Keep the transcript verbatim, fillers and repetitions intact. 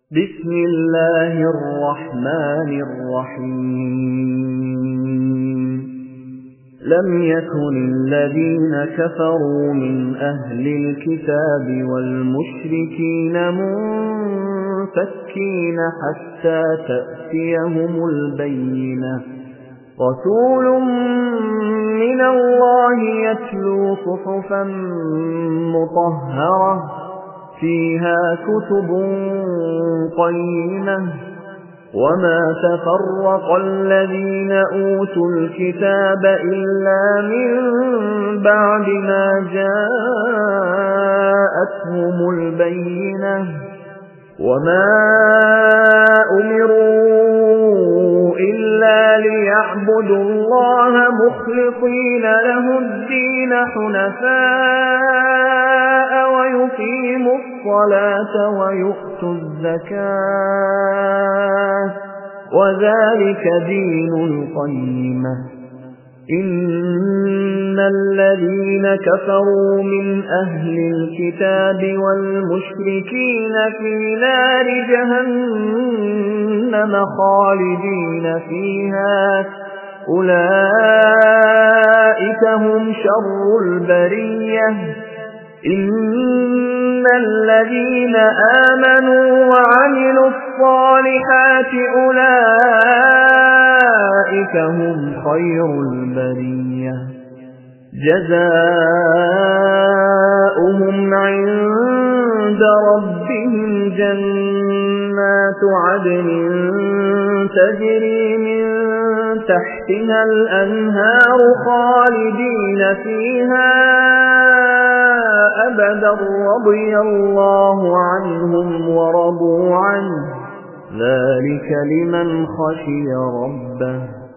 بسم الله الرحمن الرحيم لم يكن الذين كفروا من أهل الكتاب والمشركين منفكين حتى تأتيهم البينة رسول من الله يتلو صحفا مطهرة فيها كتب قيمة وما تفرق الذين أوتوا الكتاب إلا من بعد ما جاءتهم البينة وما أمروا إلا ليعبدوا الله مخلصين له الدين حنفاء ويقيموا الصلاة ويؤتوا الزكاة وذلك دين القيمة إن الذين كفروا من أهل الكتاب والمشركين في نار جهنم خالدين فيها أولئك هم شر البرية إن الذين آمنوا وعملوا الصالحات أولئك هم خير البرية جزاؤهم عند ربهم جنات عدن تجري من تحتها الأنهار خالدين فيها أبدا رضي الله عنهم ورضوا عنه ذلك لمن خشي ربه